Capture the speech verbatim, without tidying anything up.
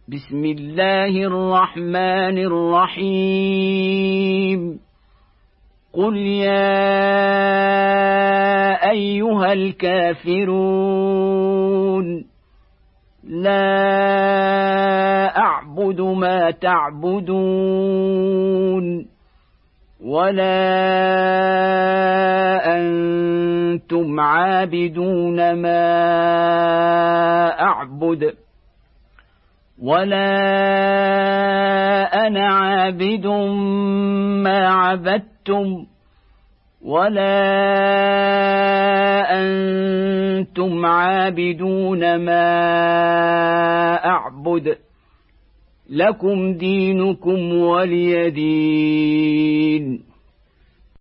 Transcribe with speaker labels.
Speaker 1: بسم الله الرحمن الرحيم قل يا أيها الكافرون لا أعبد ما تعبدون ولا أنتم عابدون ما أعبد ولا أنا عابد ما عبدتم ولا أنتم عابدون ما أعبد لكم دينكم ولي دين.